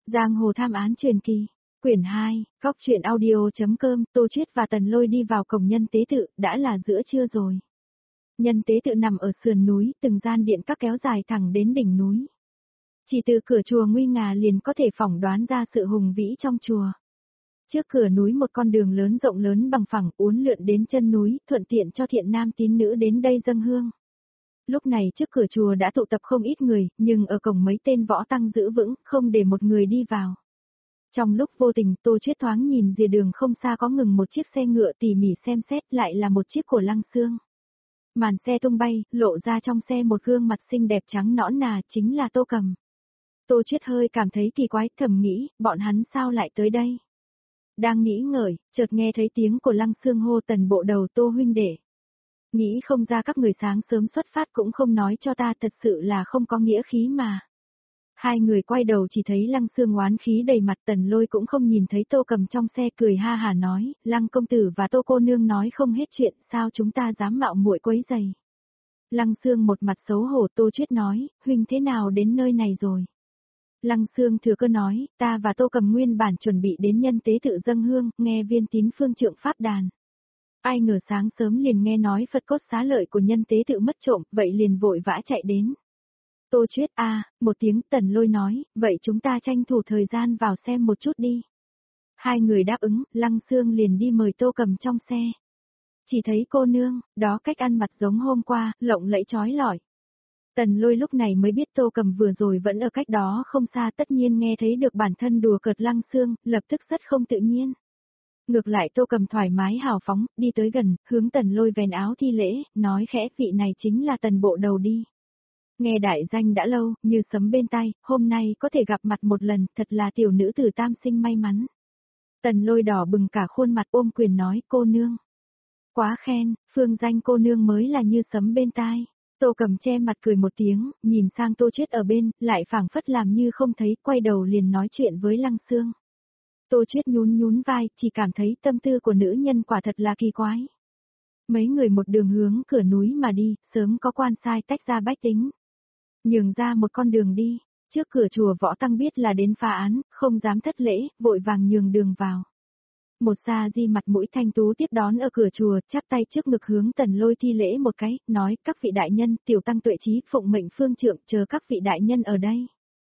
Giang hồ tham án truyền kỳ, quyển 2, góc truyện audio.com, Tô Chiết và Tần Lôi đi vào cổng Nhân Tế Tự, đã là giữa trưa rồi. Nhân Tế Tự nằm ở sườn núi, từng gian điện các kéo dài thẳng đến đỉnh núi. Chỉ từ cửa chùa nguy nga liền có thể phỏng đoán ra sự hùng vĩ trong chùa. Trước cửa núi một con đường lớn rộng lớn bằng phẳng uốn lượn đến chân núi, thuận tiện cho thiện nam tín nữ đến đây dâng hương. Lúc này trước cửa chùa đã tụ tập không ít người, nhưng ở cổng mấy tên võ tăng giữ vững, không để một người đi vào. Trong lúc vô tình, Tô Chiết thoáng nhìn rìa đường không xa có ngừng một chiếc xe ngựa, tỉ mỉ xem xét lại là một chiếc của Lăng Xương. Màn xe tung bay, lộ ra trong xe một gương mặt xinh đẹp trắng nõn nà, chính là Tô Cầm. Tô Chiết hơi cảm thấy kỳ quái, thầm nghĩ, bọn hắn sao lại tới đây? Đang nghĩ ngợi, chợt nghe thấy tiếng của Lăng Xương hô Tần bộ đầu Tô huynh đệ. Nghĩ không ra các người sáng sớm xuất phát cũng không nói cho ta, thật sự là không có nghĩa khí mà. Hai người quay đầu chỉ thấy Lăng Xương oán khí đầy mặt, Tần Lôi cũng không nhìn thấy Tô Cầm trong xe, cười ha hả nói, Lăng công tử và Tô cô nương nói không hết chuyện, sao chúng ta dám mạo muội quấy rầy. Lăng Xương một mặt xấu hổ. Tô Chiết nói, huynh thế nào đến nơi này rồi? Lăng Xương thừa cơ nói, ta và Tô Cầm nguyên bản chuẩn bị đến Nhân Tế Tự dâng hương, nghe Viên Tín phương trượng pháp đàn. Ai ngờ sáng sớm liền nghe nói Phật cốt xá lợi của Nhân Tế Tự mất trộm, vậy liền vội vã chạy đến. Tô Chiết một tiếng. Tần Lôi nói, vậy chúng ta tranh thủ thời gian vào xem một chút đi. Hai người đáp ứng, Lăng Xương liền đi mời Tô Cầm trong xe. Chỉ thấy cô nương, đó cách ăn mặc giống hôm qua, lộng lẫy chói lọi. Tần Lôi lúc này mới biết Tô Cầm vừa rồi vẫn ở cách đó không xa, tất nhiên nghe thấy được bản thân đùa cợt Lăng Xương, lập tức rất không tự nhiên. Ngược lại Tô Cầm thoải mái hào phóng, đi tới gần, hướng Tần Lôi vén áo thi lễ, nói khẽ, vị này chính là Tần bộ đầu đi. Nghe đại danh đã lâu, như sấm bên tai, hôm nay có thể gặp mặt một lần, thật là tiểu nữ tử tam sinh may mắn. Tần Lôi đỏ bừng cả khuôn mặt, ôm quyền nói, cô nương. Quá khen, phương danh cô nương mới là như sấm bên tai. Tô Cầm che mặt cười một tiếng, nhìn sang Tô Chiết ở bên, lại phảng phất làm như không thấy, quay đầu liền nói chuyện với Lăng Xương. Tô Chiết nhún vai, chỉ cảm thấy tâm tư của nữ nhân quả thật là kỳ quái. Mấy người một đường hướng cửa núi mà đi, sớm có quan sai tách ra bách tính. Nhường ra một con đường đi, trước cửa chùa võ tăng biết là đến phá án, không dám thất lễ, vội vàng nhường đường vào. Một sa di mặt mũi thanh tú tiếp đón ở cửa chùa, chắp tay trước ngực hướng Tần Lôi thi lễ một cái, nói, các vị đại nhân, tiểu tăng Tuệ Trí, phụng mệnh phương trượng, chờ các vị đại nhân ở đây.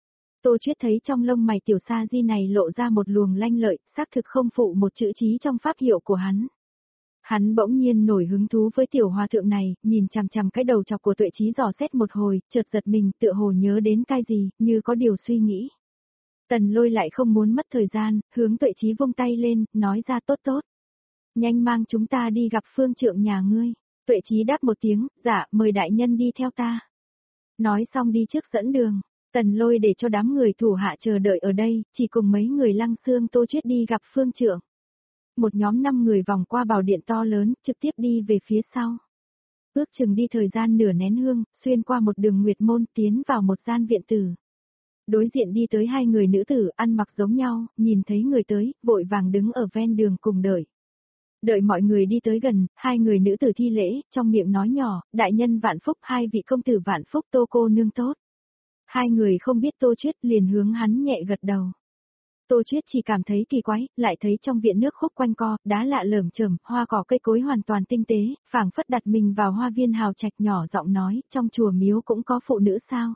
Tô Chiết thấy trong lông mày tiểu sa di này lộ ra một luồng lanh lợi, xác thực không phụ một chữ trí trong pháp hiệu của hắn. Hắn bỗng nhiên nổi hứng thú với tiểu hòa thượng này, nhìn chằm chằm cái đầu chọc của Tuệ Trí dò xét một hồi, chợt giật mình, tựa hồ nhớ đến cái gì, như có điều suy nghĩ. Tần Lôi lại không muốn mất thời gian, hướng Tuệ Trí vung tay lên, nói ra, tốt tốt. Nhanh mang chúng ta đi gặp phương trượng nhà ngươi. Tuệ Trí đáp một tiếng, dạ, mời đại nhân đi theo ta. Nói xong đi trước dẫn đường. Tần Lôi để cho đám người thủ hạ chờ đợi ở đây, chỉ cùng mấy người Lăng Xương Tô Chiết đi gặp phương trượng. Một nhóm 5 người vòng qua bảo điện to lớn, trực tiếp đi về phía sau. Ước chừng đi thời gian nửa nén hương, xuyên qua một đường nguyệt môn, tiến vào một gian viện tử. Đối diện đi tới hai người nữ tử ăn mặc giống nhau, nhìn thấy người tới, vội vàng đứng ở ven đường cùng đợi. Đợi mọi người đi tới gần, hai người nữ tử thi lễ, trong miệng nói nhỏ, đại nhân vạn phúc, hai vị công tử vạn phúc, Tô cô nương tốt. Hai người không biết Tô Chiết liền hướng hắn nhẹ gật đầu. Tô Chiết chỉ cảm thấy kỳ quái, lại thấy trong viện nước khúc quanh co, đá lạ lởm chởm, hoa cỏ cây cối hoàn toàn tinh tế, phảng phất đặt mình vào hoa viên hào trạch, nhỏ giọng nói, trong chùa miếu cũng có phụ nữ sao?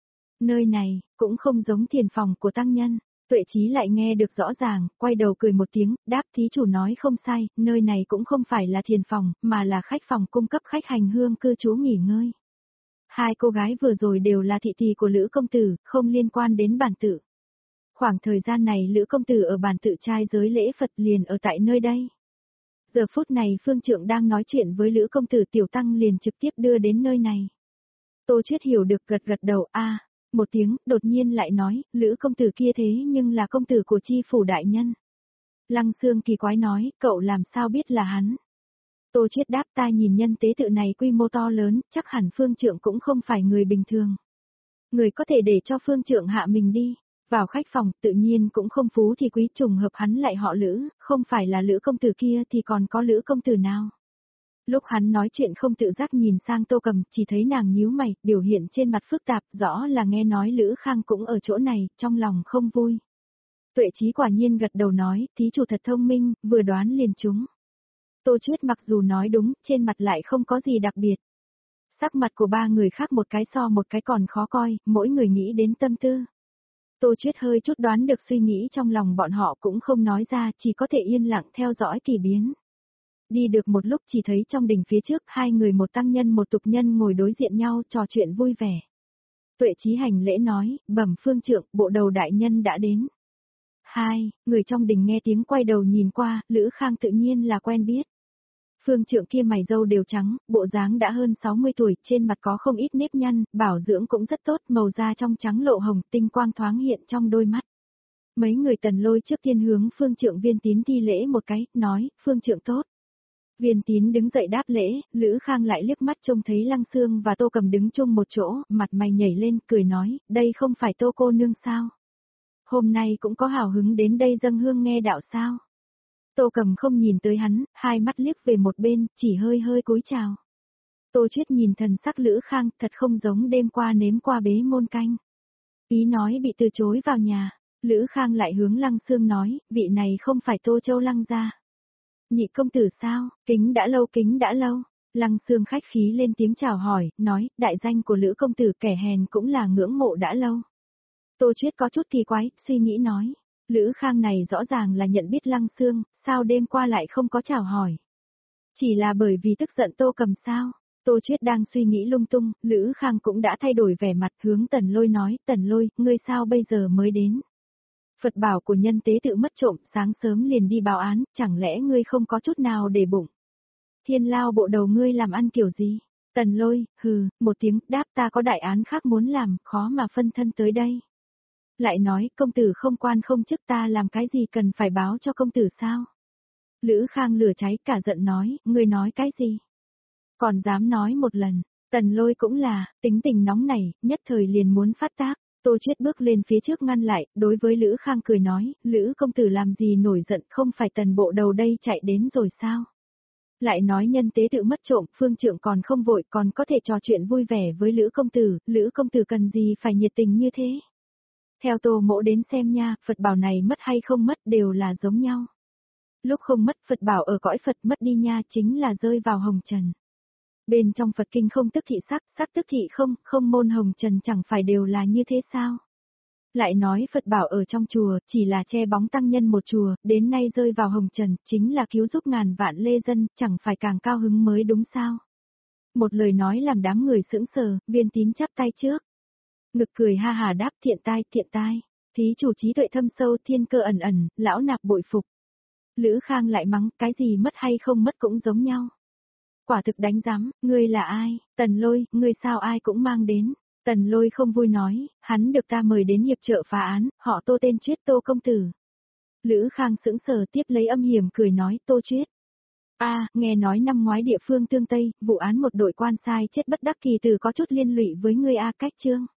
Nơi này, cũng không giống thiền phòng của tăng nhân. Tuệ Trí lại nghe được rõ ràng, quay đầu cười một tiếng, đáp, thí chủ nói không sai, nơi này cũng không phải là thiền phòng, mà là khách phòng cung cấp khách hành hương cư trú nghỉ ngơi. Hai cô gái vừa rồi đều là thị tỳ của Lữ công tử, không liên quan đến bản tự. Khoảng thời gian này Lữ công tử ở bản tự trai giới lễ Phật liền ở tại nơi đây. Giờ phút này phương trượng đang nói chuyện với Lữ công tử, tiểu tăng liền trực tiếp đưa đến nơi này. Tô Chiết hiểu được, gật gật đầu, một tiếng, đột nhiên lại nói, Lữ công tử kia thế nhưng là công tử của chi phủ đại nhân. Lăng Xương kỳ quái nói, cậu làm sao biết là hắn? Tô Chiết đáp, ta nhìn Nhân Tế Tự này quy mô to lớn, chắc hẳn phương trượng cũng không phải người bình thường. Người có thể để cho phương trượng hạ mình đi. Vào khách phòng, tự nhiên cũng không phú thì quý, trùng hợp hắn lại họ Lữ, không phải là Lữ công tử kia thì còn có Lữ công tử nào. Lúc hắn nói chuyện không tự giác nhìn sang Tô Cầm, chỉ thấy nàng nhíu mày, biểu hiện trên mặt phức tạp, rõ là nghe nói Lữ Khang cũng ở chỗ này, trong lòng không vui. Tuệ Chí quả nhiên gật đầu nói, thí chủ thật thông minh, vừa đoán liền trúng. Tô Chuyết mặc dù nói đúng, trên mặt lại không có gì đặc biệt. Sắc mặt của ba người khác một cái so một cái còn khó coi, mỗi người nghĩ đến tâm tư. Tô Chuyết hơi chút đoán được suy nghĩ trong lòng bọn họ cũng không nói ra, chỉ có thể yên lặng theo dõi kỳ biến. Đi được một lúc chỉ thấy trong đình phía trước hai người một tăng nhân một tục nhân ngồi đối diện nhau trò chuyện vui vẻ. Tuệ Chí hành lễ nói, bẩm phương trượng, bộ đầu đại nhân đã đến. Hai, người trong đình nghe tiếng quay đầu nhìn qua, Lữ Khang tự nhiên là quen biết. Phương trượng kia mày râu đều trắng, bộ dáng đã hơn 60 tuổi, trên mặt có không ít nếp nhăn, bảo dưỡng cũng rất tốt, màu da trong trắng lộ hồng, tinh quang thoáng hiện trong đôi mắt. Mấy người Tần Lôi trước tiên hướng Phương trượng Viên Tín thi lễ một cái, nói, Phương trượng tốt. Viên Tín đứng dậy đáp lễ, Lữ Khang lại liếc mắt trông thấy Lăng Xương và Tô Cầm đứng chung một chỗ, mặt mày nhảy lên, cười nói, đây không phải Tô cô nương sao? Hôm nay cũng có hào hứng đến đây dâng hương nghe đạo sao? Tô Cầm không nhìn tới hắn, hai mắt liếc về một bên, chỉ hơi hơi cúi chào. Tô Chuyết nhìn thần sắc Lữ Khang, thật không giống đêm qua nếm qua bế môn canh. Ý nói bị từ chối vào nhà, Lữ Khang lại hướng Lăng Xương nói, vị này không phải Tô Châu Lăng gia. Nhị công tử sao, kính đã lâu. Lăng Xương khách khí lên tiếng chào hỏi, nói, đại danh của Lữ công tử kẻ hèn cũng là ngưỡng mộ đã lâu. Tô Chuyết có chút kỳ quái, suy nghĩ nói. Lữ Khang này rõ ràng là nhận biết Lăng Xương, sao đêm qua lại không có chào hỏi. Chỉ là bởi vì tức giận Tô Cầm sao. Tô Chuyết đang suy nghĩ lung tung, Lữ Khang cũng đã thay đổi vẻ mặt hướng Tần Lôi nói, Tần Lôi, ngươi sao bây giờ mới đến. Phật bảo của nhân tế tự mất trộm, sáng sớm liền đi báo án, chẳng lẽ ngươi không có chút nào để bụng. Thiên lao bộ đầu ngươi làm ăn kiểu gì? Tần Lôi, hừ, một tiếng, đáp ta có đại án khác muốn làm, khó mà phân thân tới đây. Lại nói, công tử không quan không chức ta làm cái gì cần phải báo cho công tử sao? Lữ Khang lửa cháy cả giận nói, ngươi nói cái gì? Còn dám nói một lần, Tần Lôi cũng là, tính tình nóng nảy, nhất thời liền muốn phát tác. Tô Chuyết bước lên phía trước ngăn lại, đối với Lữ Khang cười nói, Lữ công tử làm gì nổi giận, không phải Tần bộ đầu đây chạy đến rồi sao? Lại nói nhân tế tự mất trộm, phương trượng còn không vội, còn có thể trò chuyện vui vẻ với Lữ công tử cần gì phải nhiệt tình như thế? Theo Tô Mỗ đến xem nha, Phật bảo này mất hay không mất đều là giống nhau. Lúc không mất Phật bảo ở cõi Phật, mất đi nha chính là rơi vào hồng trần. Bên trong Phật kinh không tức thị sắc, sắc tức thị không, không môn hồng trần chẳng phải đều là như thế sao? Lại nói Phật bảo ở trong chùa, chỉ là che bóng tăng nhân một chùa, đến nay rơi vào hồng trần, chính là cứu giúp ngàn vạn lê dân, chẳng phải càng cao hứng mới đúng sao? Một lời nói làm đám người sững sờ, Viên Tín chắp tay trước. Ngực cười ha hà đáp, thiện tai, thí chủ trí tuệ thâm sâu, thiên cơ ẩn ẩn, lão nạp bội phục. Lữ Khang lại mắng, cái gì mất hay không mất cũng giống nhau. Quả thực đánh giám, ngươi là ai? Tần Lôi, ngươi sao ai cũng mang đến. Tần Lôi không vui nói, hắn được ta mời đến hiệp trợ phá án, họ Tô tên Chuyết, Tô công tử. Lữ Khang sững sờ tiếp lấy âm hiểm cười nói, Tô Chuyết. Nghe nói năm ngoái địa phương tương Tây, vụ án một đội quan sai chết bất đắc kỳ tử có chút liên lụy với ngươi cách chương.